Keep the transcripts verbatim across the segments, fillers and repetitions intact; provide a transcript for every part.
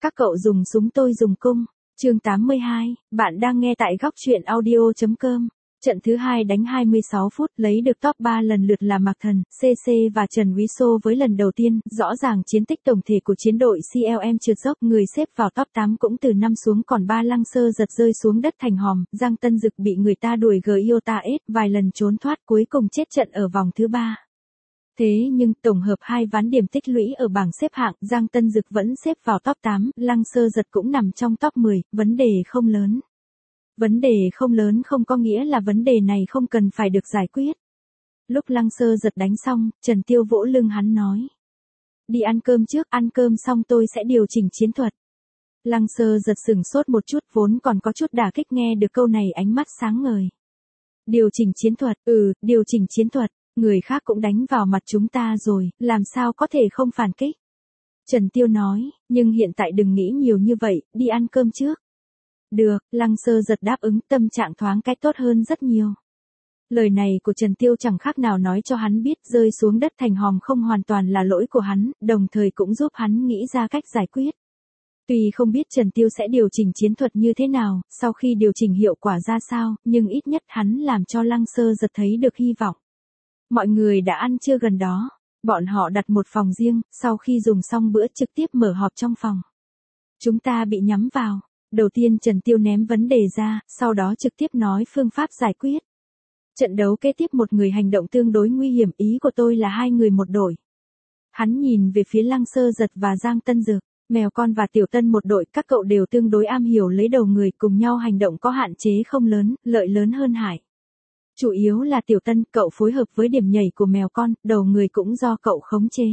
Các cậu dùng súng tôi dùng cung. Chương tám mươi hai, bạn đang nghe tại góc truyện audio chấm com. Trận thứ hai đánh hai mươi sáu phút, lấy được top ba lần lượt là Mạc Thần, xê xê và Trần Quý Xô với lần đầu tiên. Rõ ràng chiến tích tổng thể của chiến đội xê lờ em trượt dốc, người xếp vào top tám cũng từ năm xuống còn ba. Lăng Sơ Giật rơi xuống đất thành hòm, Giang Tân Dực bị người ta đuổi Giota S, vài lần trốn thoát cuối cùng chết trận ở vòng thứ ba. Thế nhưng, tổng hợp hai ván điểm tích lũy ở bảng xếp hạng, Giang Tân Dực vẫn xếp vào top tám, Lăng Sơ Giật cũng nằm trong top mười, vấn đề không lớn. Vấn đề không lớn không có nghĩa là vấn đề này không cần phải được giải quyết. Lúc Lăng Sơ Giật đánh xong, Trần Tiêu vỗ lưng hắn nói. Đi ăn cơm trước, ăn cơm xong tôi sẽ điều chỉnh chiến thuật. Lăng Sơ Giật sửng sốt một chút, vốn còn có chút đả kích, nghe được câu này ánh mắt sáng ngời. Điều chỉnh chiến thuật, ừ, điều chỉnh chiến thuật. Người khác cũng đánh vào mặt chúng ta rồi, làm sao có thể không phản kích? Trần Tiêu nói, nhưng hiện tại đừng nghĩ nhiều như vậy, đi ăn cơm trước. Được, Lăng Sơ Giật đáp ứng, tâm trạng thoáng cái tốt hơn rất nhiều. Lời này của Trần Tiêu chẳng khác nào nói cho hắn biết rơi xuống đất thành hòm không hoàn toàn là lỗi của hắn, đồng thời cũng giúp hắn nghĩ ra cách giải quyết. Tuy không biết Trần Tiêu sẽ điều chỉnh chiến thuật như thế nào, sau khi điều chỉnh hiệu quả ra sao, nhưng ít nhất hắn làm cho Lăng Sơ Giật thấy được hy vọng. Mọi người đã ăn trưa gần đó, bọn họ đặt một phòng riêng, sau khi dùng xong bữa trực tiếp mở họp trong phòng. Chúng ta bị nhắm vào, đầu tiên Trần Tiêu ném vấn đề ra, sau đó trực tiếp nói phương pháp giải quyết. Trận đấu kế tiếp một người hành động tương đối nguy hiểm, ý của tôi là hai người một đội. Hắn nhìn về phía Lăng Sơ Giật và Giang Tân Dực, Mèo Con và Tiểu Tân một đội, các cậu đều tương đối am hiểu lấy đầu người, cùng nhau hành động có hạn chế không lớn, lợi lớn hơn hại. Chủ yếu là Tiểu Tân, cậu phối hợp với điểm nhảy của Mèo Con, đầu người cũng do cậu khống chế.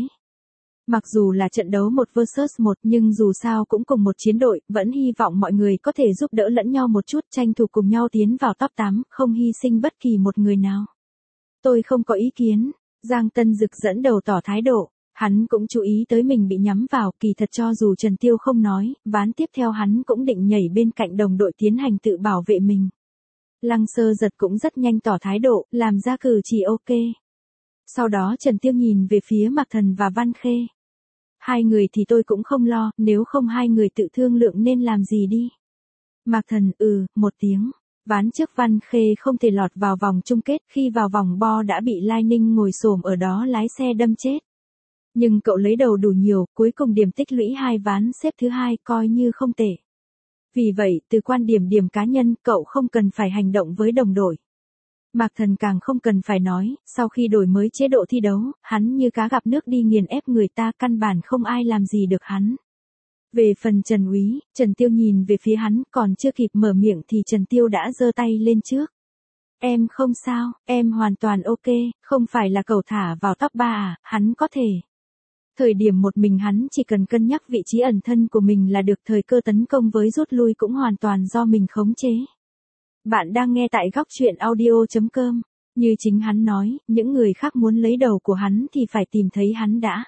Mặc dù là trận đấu một versus một nhưng dù sao cũng cùng một chiến đội, vẫn hy vọng mọi người có thể giúp đỡ lẫn nhau một chút, tranh thủ cùng nhau tiến vào top tám, không hy sinh bất kỳ một người nào. Tôi không có ý kiến, Giang Tân Dực dẫn đầu tỏ thái độ, hắn cũng chú ý tới mình bị nhắm vào, kỳ thật cho dù Trần Tiêu không nói, ván tiếp theo hắn cũng định nhảy bên cạnh đồng đội tiến hành tự bảo vệ mình. Lăng Sơ Giật cũng rất nhanh tỏ thái độ, làm ra cử chỉ ok. Sau đó Trần Tiêu nhìn về phía Mạc Thần và Văn Khê. Hai người thì tôi cũng không lo, nếu không hai người tự thương lượng nên làm gì đi. Mạc Thần, ừ, một tiếng. Ván trước Văn Khê không thể lọt vào vòng chung kết, khi vào vòng bo đã bị Lai Ninh ngồi xổm ở đó lái xe đâm chết. Nhưng cậu lấy đầu đủ nhiều, cuối cùng điểm tích lũy hai ván xếp thứ hai, coi như không tệ. Vì vậy, từ quan điểm điểm cá nhân, cậu không cần phải hành động với đồng đội. Mạc Thần càng không cần phải nói, sau khi đổi mới chế độ thi đấu, hắn như cá gặp nước đi nghiền ép người ta, căn bản không ai làm gì được hắn. Về phần Trần Úy, Trần Tiêu nhìn về phía hắn, còn chưa kịp mở miệng thì Trần Tiêu đã giơ tay lên trước. Em không sao, em hoàn toàn ok, không phải là cậu thả vào top ba à, hắn có thể. Thời điểm một mình hắn chỉ cần cân nhắc vị trí ẩn thân của mình là được, thời cơ tấn công với rút lui cũng hoàn toàn do mình khống chế. Bạn đang nghe tại góc truyện audio chấm com. Như chính hắn nói, những người khác muốn lấy đầu của hắn thì phải tìm thấy hắn đã.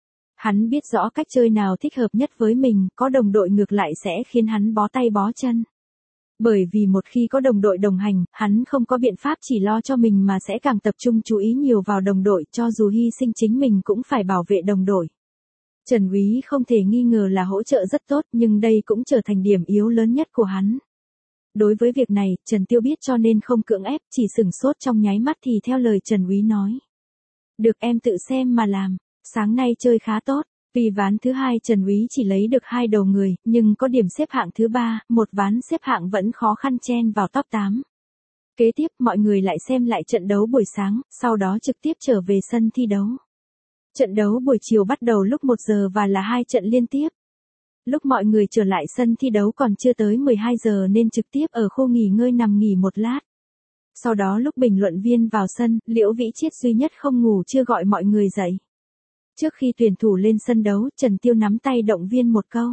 Hắn biết rõ cách chơi nào thích hợp nhất với mình, có đồng đội ngược lại sẽ khiến hắn bó tay bó chân. Bởi vì một khi có đồng đội đồng hành, hắn không có biện pháp chỉ lo cho mình mà sẽ càng tập trung chú ý nhiều vào đồng đội, cho dù hy sinh chính mình cũng phải bảo vệ đồng đội. Trần Úy không thể nghi ngờ là hỗ trợ rất tốt, nhưng đây cũng trở thành điểm yếu lớn nhất của hắn. Đối với việc này, Trần Tiêu biết cho nên không cưỡng ép, chỉ sửng sốt trong nháy mắt thì theo lời Trần Úy nói. Được, em tự xem mà làm, sáng nay chơi khá tốt. Vì ván thứ hai Trần Úy chỉ lấy được hai đầu người, nhưng có điểm xếp hạng thứ ba, một ván xếp hạng vẫn khó khăn chen vào top tám. Kế tiếp mọi người lại xem lại trận đấu buổi sáng, sau đó trực tiếp trở về sân thi đấu. Trận đấu buổi chiều bắt đầu lúc một giờ và là hai trận liên tiếp. Lúc mọi người trở lại sân thi đấu còn chưa tới mười hai giờ nên trực tiếp ở khu nghỉ ngơi nằm nghỉ một lát. Sau đó lúc bình luận viên vào sân, Liễu Vĩ Chiết duy nhất không ngủ chưa gọi mọi người dậy. Trước khi tuyển thủ lên sân đấu, Trần Tiêu nắm tay động viên một câu.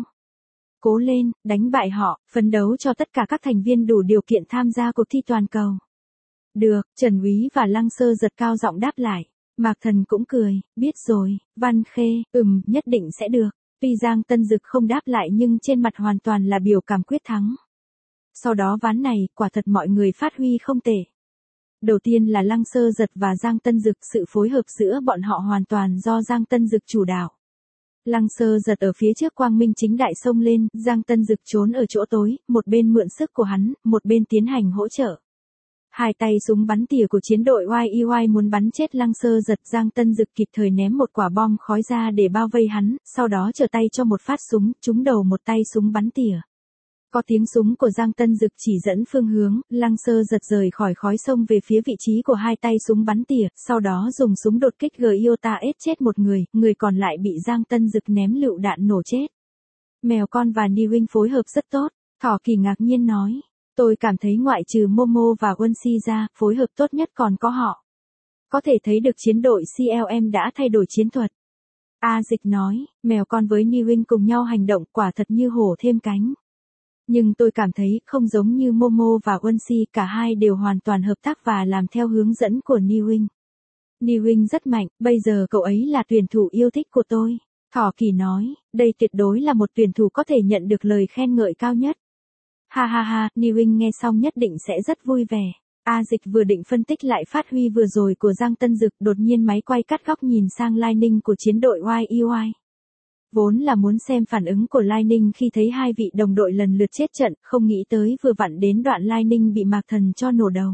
Cố lên, đánh bại họ, phấn đấu cho tất cả các thành viên đủ điều kiện tham gia cuộc thi toàn cầu. Được, Trần Úy và Lăng Sơ Giật cao giọng đáp lại. Mạc Thần cũng cười, biết rồi, Văn Khê, ừm, nhất định sẽ được. Tuy Giang Tân Dực không đáp lại nhưng trên mặt hoàn toàn là biểu cảm quyết thắng. Sau đó ván này, quả thật mọi người phát huy không tệ. Đầu tiên là Lăng Sơ Giật và Giang Tân Dực, sự phối hợp giữa bọn họ hoàn toàn do Giang Tân Dực chủ đạo. Lăng Sơ Giật ở phía trước quang minh chính đại xông lên, Giang Tân Dực trốn ở chỗ tối, một bên mượn sức của hắn, một bên tiến hành hỗ trợ. Hai tay súng bắn tỉa của chiến đội Y E Y muốn bắn chết Lăng Sơ Giật, Giang Tân Dực kịp thời ném một quả bom khói ra để bao vây hắn, sau đó trở tay cho một phát súng, trúng đầu một tay súng bắn tỉa. Có tiếng súng của Giang Tân Dực chỉ dẫn phương hướng, Lăng Sơ Giật rời khỏi khói sông về phía vị trí của hai tay súng bắn tỉa, sau đó dùng súng đột kích Gyota S chết một người, người còn lại bị Giang Tân Dực ném lựu đạn nổ chết. Mèo con và Niwing phối hợp rất tốt, Thỏ Kỳ ngạc nhiên nói. Tôi cảm thấy ngoại trừ Momo và Wonsi ra, phối hợp tốt nhất còn có họ. Có thể thấy được chiến đội C L M đã thay đổi chiến thuật. A Dịch nói, mèo con với Niwing cùng nhau hành động quả thật như hổ thêm cánh. Nhưng tôi cảm thấy không giống như Momo và Wonsi, cả hai đều hoàn toàn hợp tác và làm theo hướng dẫn của Niwing. Niwing rất mạnh, bây giờ cậu ấy là tuyển thủ yêu thích của tôi. Thỏ Kỳ nói, đây tuyệt đối là một tuyển thủ có thể nhận được lời khen ngợi cao nhất. Ha ha ha, Niwing nghe xong nhất định sẽ rất vui vẻ. A Dịch vừa định phân tích lại phát huy vừa rồi của Giang Tân Dực, đột nhiên máy quay cắt góc nhìn sang Lightning của chiến đội Y E Y. Vốn là muốn xem phản ứng của Lightning khi thấy hai vị đồng đội lần lượt chết trận, không nghĩ tới vừa vặn đến đoạn Lightning bị Mạc Thần cho nổ đầu.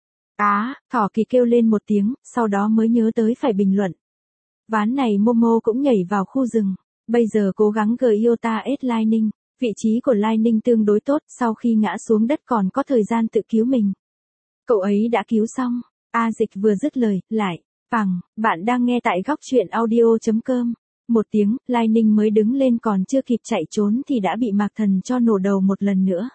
Á, Thỏ Kỳ kêu lên một tiếng, sau đó mới nhớ tới phải bình luận. Ván này Momo cũng nhảy vào khu rừng, bây giờ cố gắng Gyota S Lightning. Vị trí của Lightning tương đối tốt, sau khi ngã xuống đất còn có thời gian tự cứu mình. Cậu ấy đã cứu xong. A Dịch vừa dứt lời, lại, phẳng, bạn đang nghe tại góc truyện audio chấm com. Một tiếng, Lightning mới đứng lên còn chưa kịp chạy trốn thì đã bị Mạc Thần cho nổ đầu một lần nữa.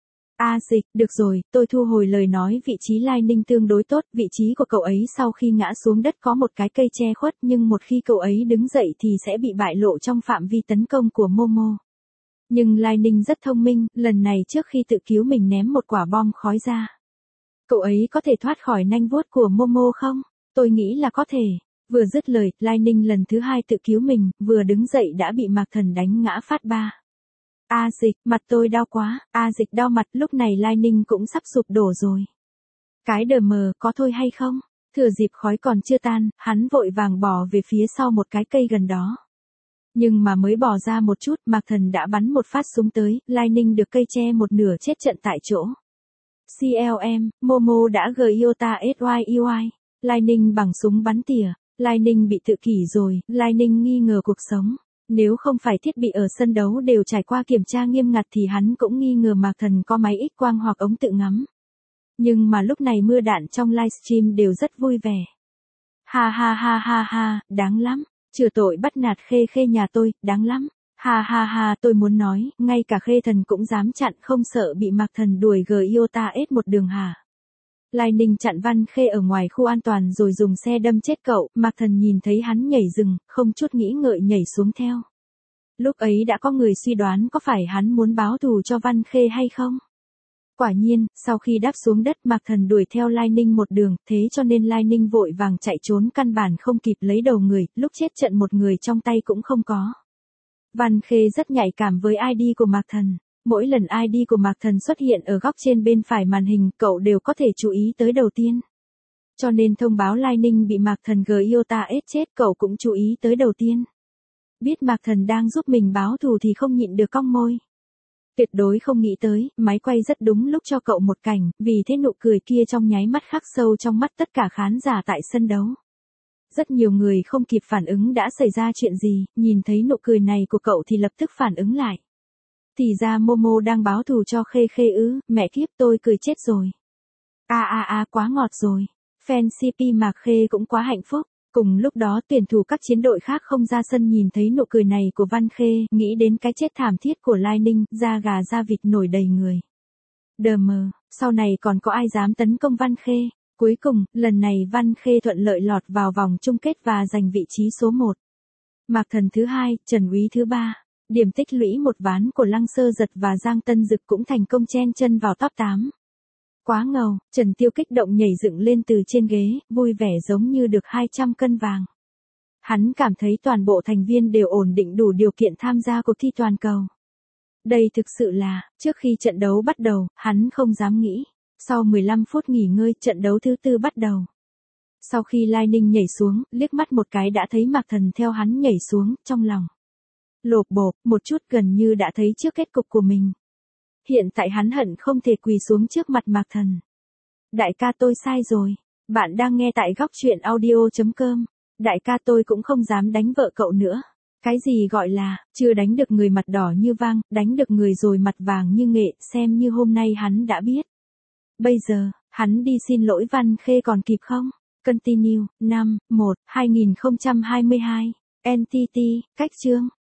A Dịch, được rồi, tôi thu hồi lời nói vị trí Lightning tương đối tốt, vị trí của cậu ấy sau khi ngã xuống đất có một cái cây che khuất nhưng một khi cậu ấy đứng dậy thì sẽ bị bại lộ trong phạm vi tấn công của Momo. Nhưng Lightning rất thông minh, lần này trước khi tự cứu mình ném một quả bom khói ra. Cậu ấy có thể thoát khỏi nanh vuốt của Momo không? Tôi nghĩ là có thể. Vừa dứt lời, Lightning lần thứ hai tự cứu mình, vừa đứng dậy đã bị Mạc Thần đánh ngã phát ba. A Dịch, mặt tôi đau quá, A Dịch đau mặt, lúc này Lightning cũng sắp sụp đổ rồi. Cái đờ mờ, có thôi hay không? Thừa dịp khói còn chưa tan, hắn vội vàng bỏ về phía sau một cái cây gần đó. Nhưng mà mới bỏ ra một chút, Mạc Thần đã bắn một phát súng tới, Lightning được cây che một nửa chết trận tại chỗ. C L M, Momo đã Gyota S Y E Y. Lightning bằng súng bắn tỉa. Lightning bị tự kỷ rồi, Lightning nghi ngờ cuộc sống. Nếu không phải thiết bị ở sân đấu đều trải qua kiểm tra nghiêm ngặt thì hắn cũng nghi ngờ Mạc Thần có máy X quang hoặc ống tự ngắm. Nhưng mà lúc này mưa đạn trong livestream đều rất vui vẻ. Ha ha ha ha ha, đáng lắm. Chừa tội bắt nạt Khê Khê nhà tôi, đáng lắm. Ha ha ha, tôi muốn nói, ngay cả Khê Thần cũng dám chặn, không sợ bị Mạc Thần đuổi Gyota S một đường hả? Lightning chặn Văn Khê ở ngoài khu an toàn rồi dùng xe đâm chết cậu, Mạc Thần nhìn thấy hắn nhảy rừng, không chút nghĩ ngợi nhảy xuống theo. Lúc ấy đã có người suy đoán có phải hắn muốn báo thù cho Văn Khê hay không? Quả nhiên, sau khi đáp xuống đất Mạc Thần đuổi theo Lightning một đường, thế cho nên Lightning vội vàng chạy trốn căn bản không kịp lấy đầu người, lúc chết trận một người trong tay cũng không có. Văn Khê rất nhạy cảm với I D của Mạc Thần. Mỗi lần I D của Mạc Thần xuất hiện ở góc trên bên phải màn hình, cậu đều có thể chú ý tới đầu tiên. Cho nên thông báo Lightning bị Mạc Thần Gyota S chết cậu cũng chú ý tới đầu tiên. Biết Mạc Thần đang giúp mình báo thù thì không nhịn được cong môi. Tuyệt đối không nghĩ tới, máy quay rất đúng lúc cho cậu một cảnh, vì thế nụ cười kia trong nháy mắt khắc sâu trong mắt tất cả khán giả tại sân đấu. Rất nhiều người không kịp phản ứng đã xảy ra chuyện gì, nhìn thấy nụ cười này của cậu thì lập tức phản ứng lại. Thì ra Momo đang báo thù cho Khê Khê ư, mẹ kiếp tôi cười chết rồi. A a a quá ngọt rồi. Fan xê pê Mạc Khê cũng quá hạnh phúc. Cùng lúc đó tuyển thủ các chiến đội khác không ra sân nhìn thấy nụ cười này của Văn Khê, nghĩ đến cái chết thảm thiết của Lightning, da gà da vịt nổi đầy người. Đờ mờ, sau này còn có ai dám tấn công Văn Khê? Cuối cùng, lần này Văn Khê thuận lợi lọt vào vòng chung kết và giành vị trí số một. Mạc Thần thứ hai, Trần Úy thứ ba. Điểm tích lũy một ván của Lăng Sơ Giật và Giang Tân Dực cũng thành công chen chân vào top tám. Quá ngầu, Trần Tiêu kích động nhảy dựng lên từ trên ghế, vui vẻ giống như được hai trăm cân vàng. Hắn cảm thấy toàn bộ thành viên đều ổn định đủ điều kiện tham gia cuộc thi toàn cầu. Đây thực sự là, trước khi trận đấu bắt đầu, hắn không dám nghĩ. Sau mười lăm phút nghỉ ngơi, trận đấu thứ tư bắt đầu. Sau khi Lightning nhảy xuống, liếc mắt một cái đã thấy Mạc Thần theo hắn nhảy xuống, trong lòng lộp bộp, một chút gần như đã thấy trước kết cục của mình. Hiện tại hắn hận không thể quỳ xuống trước mặt Mạc Thần. Đại ca tôi sai rồi. Bạn đang nghe tại góc truyện audio.com. Đại ca tôi cũng không dám đánh vợ cậu nữa. Cái gì gọi là, chưa đánh được người mặt đỏ như vang, đánh được người rồi mặt vàng như nghệ, xem như hôm nay hắn đã biết. Bây giờ, hắn đi xin lỗi Văn Khê còn kịp không? Continue, năm, một, hai nghìn không trăm hai mươi hai. en tê tê, cách chương.